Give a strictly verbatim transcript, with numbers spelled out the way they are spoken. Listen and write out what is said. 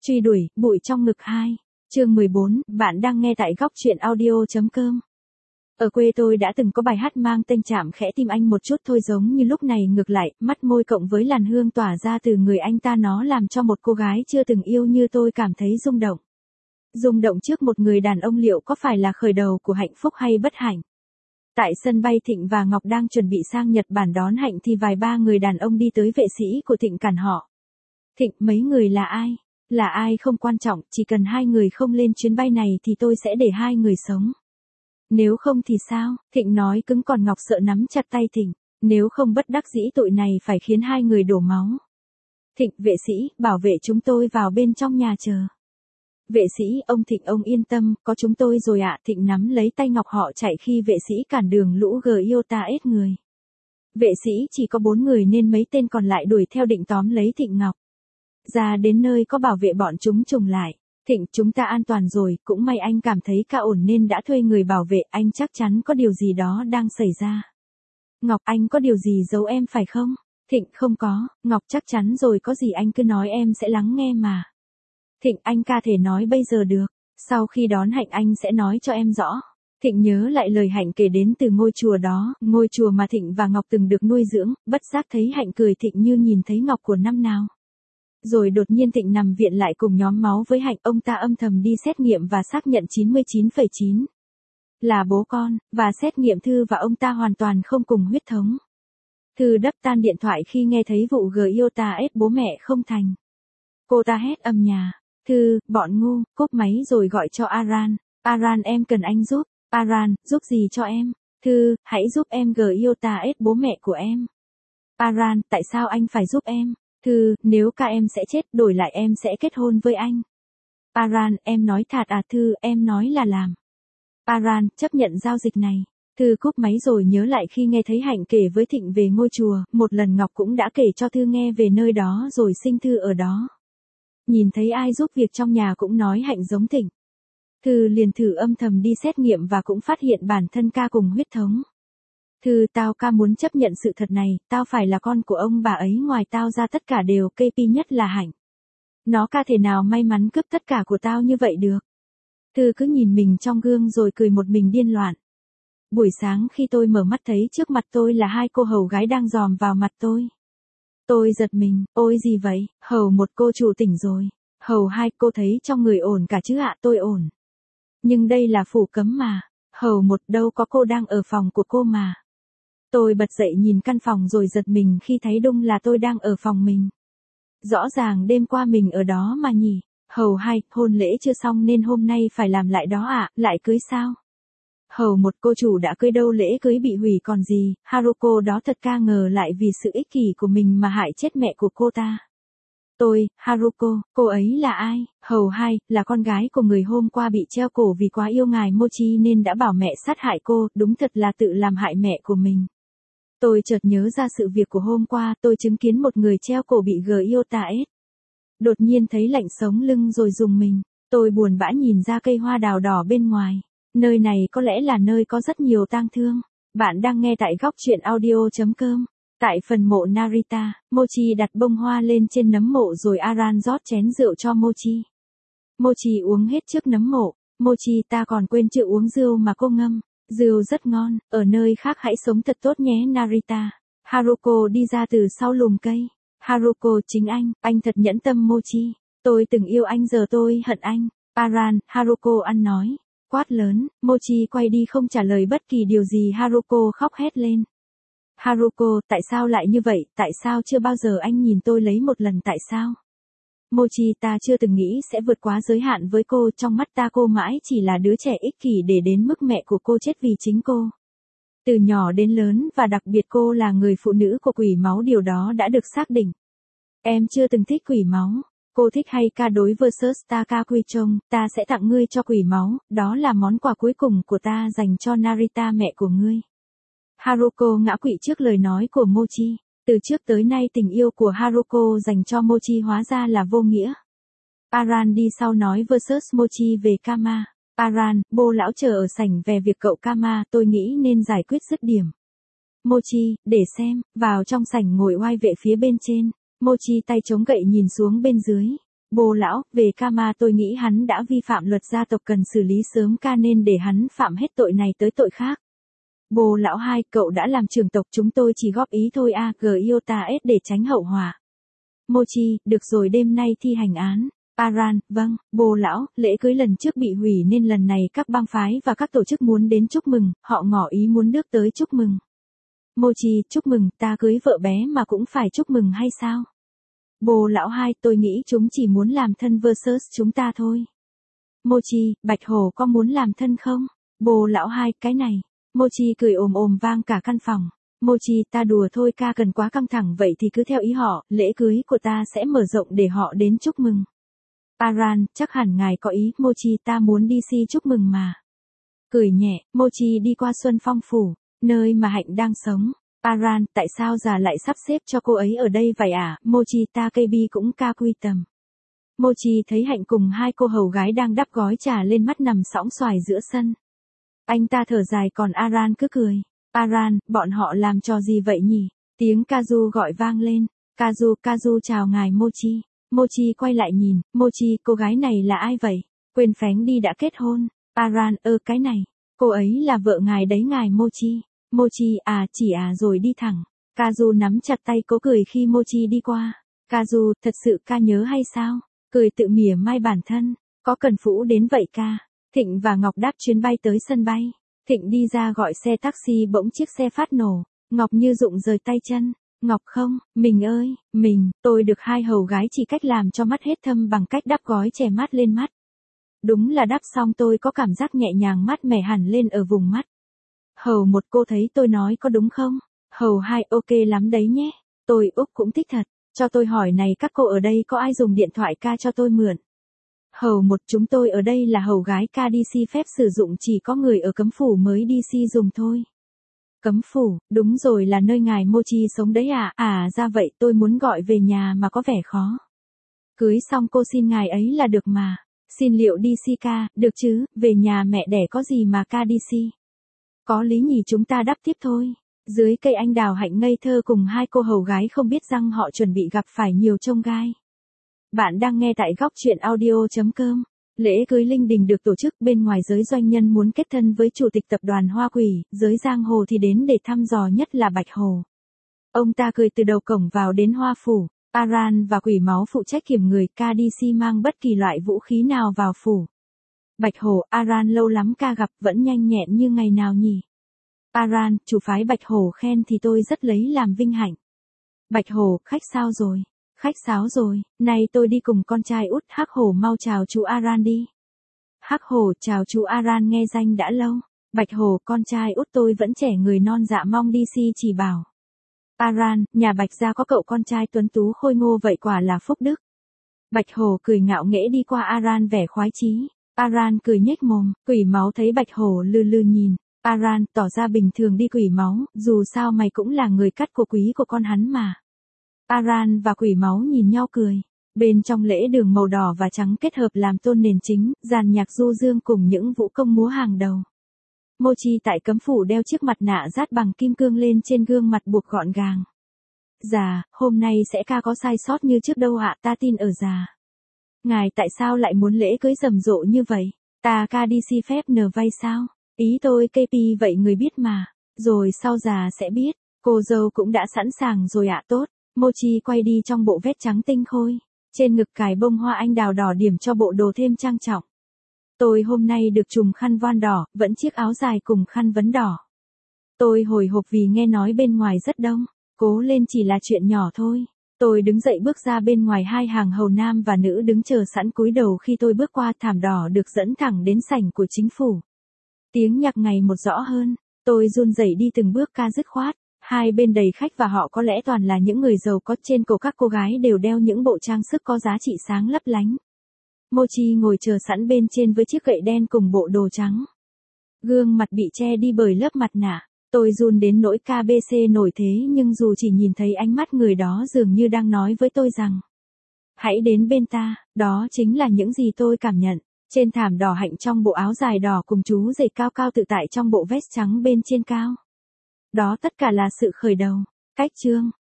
Truy đuổi, bụi trong ngực hai. Chương mười bốn, bạn đang nghe tại góc truyện audio.com. Ở quê tôi đã từng có bài hát mang tên Chạm khẽ tim anh một chút thôi, giống như lúc này ngược lại, mắt môi cộng với làn hương tỏa ra từ người anh ta, nó làm cho một cô gái chưa từng yêu như tôi cảm thấy rung động. Rung động trước một người đàn ông liệu có phải là khởi đầu của hạnh phúc hay bất hạnh? Tại sân bay, Thịnh và Ngọc đang chuẩn bị sang Nhật Bản đón Hạnh thì vài ba người đàn ông đi tới, vệ sĩ của Thịnh cản họ. Thịnh, mấy người là ai? Là ai không quan trọng, chỉ cần hai người không lên chuyến bay này thì tôi sẽ để hai người sống. Nếu không thì sao? Thịnh nói cứng, còn Ngọc sợ nắm chặt tay Thịnh. Nếu không bất đắc dĩ tội này phải khiến hai người đổ máu. Thịnh, vệ sĩ, bảo vệ chúng tôi vào bên trong nhà chờ. Vệ sĩ, ông Thịnh ông yên tâm, có chúng tôi rồi ạ. Thịnh nắm lấy tay Ngọc, họ chạy khi vệ sĩ cản đường lũ Giota ết người. Vệ sĩ chỉ có bốn người nên mấy tên còn lại đuổi theo định tóm lấy Thịnh Ngọc. Ra đến nơi có bảo vệ, bọn chúng trùng lại. Thịnh, chúng ta an toàn rồi, cũng may anh cảm thấy ca ổn nên đã thuê người bảo vệ, anh chắc chắn có điều gì đó đang xảy ra. Ngọc, anh có điều gì giấu em phải không? Thịnh, không có. Ngọc, chắc chắn rồi, có gì anh cứ nói, em sẽ lắng nghe mà. Thịnh, anh ca thể nói bây giờ được, sau khi đón Hạnh anh sẽ nói cho em rõ. Thịnh nhớ lại lời Hạnh kể đến từ ngôi chùa đó, ngôi chùa mà Thịnh và Ngọc từng được nuôi dưỡng, bất giác thấy Hạnh cười Thịnh như nhìn thấy Ngọc của năm nào. Rồi đột nhiên Thịnh nằm viện lại cùng nhóm máu với Hạnh, ông ta âm thầm đi xét nghiệm và xác nhận chín mươi chín phẩy chín là bố con, và xét nghiệm Thư và ông ta hoàn toàn không cùng huyết thống. Thư đập tan điện thoại khi nghe thấy vụ Giota ết bố mẹ không thành. Cô ta hét âm nhà. Thư, bọn ngu, cúp máy rồi gọi cho Aran. Aran, em cần anh giúp. Aran, giúp gì cho em? Thư, hãy giúp em Giota ết bố mẹ của em. Aran, tại sao anh phải giúp em? Thư, nếu ca em sẽ chết, đổi lại em sẽ kết hôn với anh. Aran, em nói thật à? Thư, em nói là làm. Aran, chấp nhận giao dịch này. Thư cúp máy rồi nhớ lại khi nghe thấy Hạnh kể với Thịnh về ngôi chùa, một lần Ngọc cũng đã kể cho Thư nghe về nơi đó rồi sinh Thư ở đó. Nhìn thấy ai giúp việc trong nhà cũng nói Hạnh giống Thịnh. Thư liền thử âm thầm đi xét nghiệm và cũng phát hiện bản thân ca cùng huyết thống. Thư, tao ca muốn chấp nhận sự thật này, tao phải là con của ông bà ấy, ngoài tao ra tất cả đều ca pê, nhất là Hạnh. Nó ca thể nào may mắn cướp tất cả của tao như vậy được. Thư cứ nhìn mình trong gương rồi cười một mình điên loạn. Buổi sáng khi tôi mở mắt thấy trước mặt tôi là hai cô hầu gái đang dòm vào mặt tôi. Tôi giật mình, ôi gì vậy? Hầu một, cô chủ tỉnh rồi. Hầu hai, cô thấy trong người ổn cả chứ ạ? Tôi ổn. Nhưng đây là phủ cấm mà. Hầu một, đâu có, cô đang ở phòng của cô mà. Tôi bật dậy nhìn căn phòng rồi giật mình khi thấy đúng là tôi đang ở phòng mình. Rõ ràng đêm qua mình ở đó mà nhỉ. Hầu hai, hôn lễ chưa xong nên hôm nay phải làm lại đó ạ. Lại cưới sao? Hầu một, cô chủ đã cưới đâu, lễ cưới bị hủy còn gì. Haruko đó thật ca ngờ lại vì sự ích kỷ của mình mà hại chết mẹ của cô ta. Tôi, Haruko, cô ấy là ai? Hầu hai, là con gái của người hôm qua bị treo cổ vì quá yêu ngài Mochi nên đã bảo mẹ sát hại cô, đúng thật là tự làm hại mẹ của mình. Tôi chợt nhớ ra sự việc của hôm qua, tôi chứng kiến một người treo cổ bị Giota ết. Đột nhiên thấy lạnh sống lưng rồi rùng mình. Tôi buồn bã nhìn ra cây hoa đào đỏ bên ngoài. Nơi này có lẽ là nơi có rất nhiều tang thương. Bạn đang nghe tại góc truyện audio.com. Tại phần mộ Narita, Mochi đặt bông hoa lên trên nấm mộ rồi Aran rót chén rượu cho Mochi. Mochi uống hết trước nấm mộ. Mochi, ta còn quên chưa uống rượu mà cô ngâm. Rượu rất ngon, ở nơi khác hãy sống thật tốt nhé Narita. Haruko đi ra từ sau lùm cây. Haruko, chính anh, anh thật nhẫn tâm Mochi. Tôi từng yêu anh giờ tôi hận anh. Aran, Haruko ăn nói. Quát lớn, Mochi quay đi không trả lời bất kỳ điều gì. Haruko khóc hét lên. Haruko, tại sao lại như vậy, tại sao chưa bao giờ anh nhìn tôi lấy một lần, tại sao? Mochi, ta chưa từng nghĩ sẽ vượt quá giới hạn với cô, trong mắt ta cô mãi chỉ là đứa trẻ ích kỷ để đến mức mẹ của cô chết vì chính cô. Từ nhỏ đến lớn và đặc biệt cô là người phụ nữ của quỷ máu, điều đó đã được xác định. Em chưa từng thích quỷ máu. Cô thích hay ca đối versus Takakuichong, ta sẽ tặng ngươi cho quỷ máu, đó là món quà cuối cùng của ta dành cho Narita mẹ của ngươi. Haruko ngã quỵ trước lời nói của Mochi. Từ trước tới nay tình yêu của Haruko dành cho Mochi hóa ra là vô nghĩa. Aran đi sau nói versus Mochi về Kama. Aran, bô lão chờ ở sảnh về việc cậu Kama, tôi nghĩ nên giải quyết dứt điểm. Mochi, để xem, vào trong sảnh ngồi oai vệ phía bên trên. Mochi tay chống gậy nhìn xuống bên dưới. Bồ lão, về Kama tôi nghĩ hắn đã vi phạm luật gia tộc cần xử lý sớm ca nên để hắn phạm hết tội này tới tội khác. Bồ lão hai, cậu đã làm trưởng tộc chúng tôi chỉ góp ý thôi a, g iota s để tránh hậu họa. Mochi, được rồi đêm nay thi hành án. Aran, vâng, bồ lão, lễ cưới lần trước bị hủy nên lần này các bang phái và các tổ chức muốn đến chúc mừng, họ ngỏ ý muốn nước tới chúc mừng. Mochi, chúc mừng, ta cưới vợ bé mà cũng phải chúc mừng hay sao? Bồ lão hai, tôi nghĩ chúng chỉ muốn làm thân versus chúng ta thôi. Mochi, Bạch Hổ có muốn làm thân không? Bồ lão hai, cái này. Mochi cười ồm ồm vang cả căn phòng. Mochi, ta đùa thôi ca cần quá căng thẳng vậy thì cứ theo ý họ, lễ cưới của ta sẽ mở rộng để họ đến chúc mừng. Aran, chắc hẳn ngài có ý, Mochi ta muốn đi si chúc mừng mà. Cười nhẹ, Mochi đi qua Xuân Phong Phủ, nơi mà Hạnh đang sống. Aran, tại sao già lại sắp xếp cho cô ấy ở đây vậy à, Mochi ta cây bi cũng ca quy tầm. Mochi thấy Hạnh cùng hai cô hầu gái đang đắp gói trà lên mắt nằm sõng xoài giữa sân. Anh ta thở dài còn Aran cứ cười. Aran, bọn họ làm trò gì vậy nhỉ? Tiếng Kazu gọi vang lên. Kazu, Kazu chào ngài Mochi. Mochi quay lại nhìn, Mochi, cô gái này là ai vậy? Quên phén đi đã kết hôn. Aran, ơ cái này. Cô ấy là vợ ngài đấy ngài Mochi. Mochi, à chỉ à rồi đi thẳng. Kazu nắm chặt tay cố cười khi Mochi đi qua. Kazu, thật sự ca nhớ hay sao? Cười tự mỉa mai bản thân. Có cần phũ đến vậy ca? Thịnh và Ngọc đáp chuyến bay tới sân bay. Thịnh đi ra gọi xe taxi bỗng chiếc xe phát nổ. Ngọc như rụng rời tay chân. Ngọc không, mình ơi, mình, tôi được hai hầu gái chỉ cách làm cho mắt hết thâm bằng cách đắp gói che mát lên mắt. Đúng là đắp xong tôi có cảm giác nhẹ nhàng mát mẻ hẳn lên ở vùng mắt. Hầu một cô thấy tôi nói có đúng không? Hầu hai ok lắm đấy nhé. Tôi Úc cũng thích thật. Cho tôi hỏi này các cô ở đây có ai dùng điện thoại ca cho tôi mượn? Hầu một chúng tôi ở đây là hầu gái ca đi si phép sử dụng chỉ có người ở cấm phủ mới đi si dùng thôi. Cấm phủ, đúng rồi là nơi ngài Mochi sống đấy à? À ra vậy tôi muốn gọi về nhà mà có vẻ khó. Cưới xong cô xin ngài ấy là được mà. Xin liệu đi si ca, được chứ, về nhà mẹ đẻ có gì mà ca đi si. Có lý nhỉ chúng ta đắp tiếp thôi. Dưới cây anh đào Hạnh ngây thơ cùng hai cô hầu gái không biết rằng họ chuẩn bị gặp phải nhiều chông gai. Bạn đang nghe tại góc truyện audio.com. Lễ cưới linh đình được tổ chức bên ngoài giới doanh nhân muốn kết thân với chủ tịch tập đoàn Hoa Quỷ, giới giang hồ thì đến để thăm dò nhất là Bạch Hổ. Ông ta cười từ đầu cổng vào đến Hoa Phủ, Aran và Quỷ Máu phụ trách kiểm người, ca đi si mang bất kỳ loại vũ khí nào vào phủ. Bạch Hổ, Aran lâu lắm ca gặp vẫn nhanh nhẹn như ngày nào nhỉ? Aran, chủ phái Bạch Hổ khen thì tôi rất lấy làm vinh hạnh. Bạch Hổ, khách sao rồi? Khách sáo rồi, nay tôi đi cùng con trai út Hắc Hổ mau chào chú Aran đi. Hắc Hổ chào chú Aran nghe danh đã lâu. Bạch Hổ con trai út tôi vẫn trẻ người non dạ mong đi si chỉ bảo. Aran, nhà Bạch gia có cậu con trai tuấn tú khôi ngô vậy quả là phúc đức. Bạch Hổ cười ngạo nghễ đi qua Aran vẻ khoái chí. Aran cười nhếch mồm, Quỷ Máu thấy Bạch Hổ lừ lừ nhìn. Aran tỏ ra bình thường đi Quỷ Máu, dù sao mày cũng là người cắt của quý của con hắn mà. Aran và Quỷ Máu nhìn nhau cười. Bên trong lễ đường màu đỏ và trắng kết hợp làm tôn nền chính, dàn nhạc du dương cùng những vũ công múa hàng đầu. Mochi tại cấm phủ đeo chiếc mặt nạ dát bằng kim cương lên trên gương mặt buộc gọn gàng. Dạ, hôm nay sẽ ca có sai sót như trước đâu ạ, ta tin ở già. Ngài tại sao lại muốn lễ cưới rầm rộ như vậy? Ta ca đi si phép nờ vay sao? Ý tôi ca pê vậy người biết mà. Rồi sau già sẽ biết, cô dâu cũng đã sẵn sàng rồi ạ tốt. Mochi quay đi trong bộ vest trắng tinh khôi. Trên ngực cài bông hoa anh đào đỏ điểm cho bộ đồ thêm trang trọng. Tôi hôm nay được trùm khăn voan đỏ, vẫn chiếc áo dài cùng khăn vấn đỏ. Tôi hồi hộp vì nghe nói bên ngoài rất đông. Cố lên chỉ là chuyện nhỏ thôi. Tôi đứng dậy bước ra bên ngoài hai hàng hầu nam và nữ đứng chờ sẵn cúi đầu khi tôi bước qua thảm đỏ được dẫn thẳng đến sảnh của chính phủ. Tiếng nhạc ngày một rõ hơn. Tôi run rẩy đi từng bước ca dứt khoát. Hai bên đầy khách và họ có lẽ toàn là những người giàu có, trên cổ các cô gái đều đeo những bộ trang sức có giá trị sáng lấp lánh. Mochi ngồi chờ sẵn bên trên với chiếc gậy đen cùng bộ đồ trắng. Gương mặt bị che đi bởi lớp mặt nạ. Tôi run đến nỗi ca bê xê nổi thế nhưng dù chỉ nhìn thấy ánh mắt người đó dường như đang nói với tôi rằng hãy đến bên ta, đó chính là những gì tôi cảm nhận. Trên thảm đỏ Hạnh trong bộ áo dài đỏ cùng chú rể cao cao tự tại trong bộ vest trắng bên trên cao. Đó tất cả là sự khởi đầu. Cách chương